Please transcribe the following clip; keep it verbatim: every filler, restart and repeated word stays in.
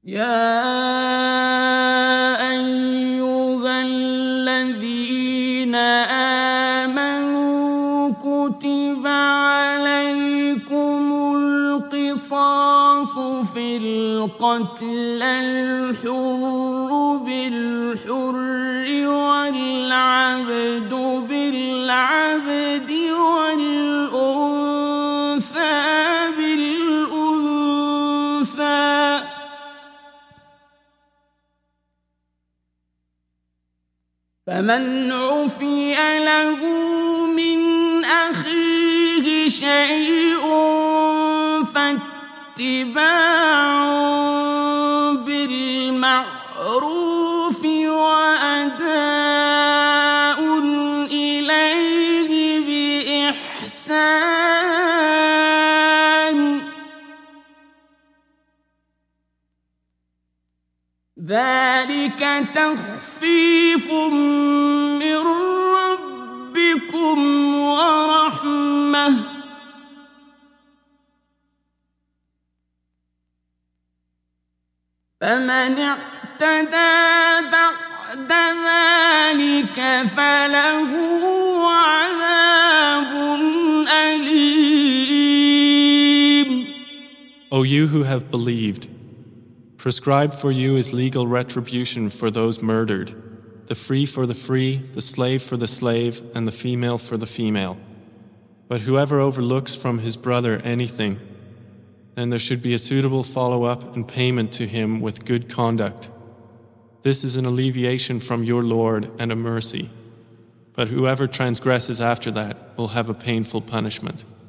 يا أيها الذين آمنوا كتب عليكم القصاص في القتلى الحر بالحر والعبد بالعبد والأنثى بالأنثى فمن عفي له من أخيه شيء فاتباع بالمعروف وأداء إليه بإحسان ذلك تخفيف من ربكم ورحمة فمن اعتدى بعد ذلك فله عذاب أليم. O you who have believed, prescribed for you is legal retribution for those murdered, the free for the free, the slave for the slave, and the female for the female. But whoever overlooks from his brother anything, then there should be a suitable follow-up and payment to him with good conduct. This is an alleviation from your Lord and a mercy. But whoever transgresses after that will have a painful punishment.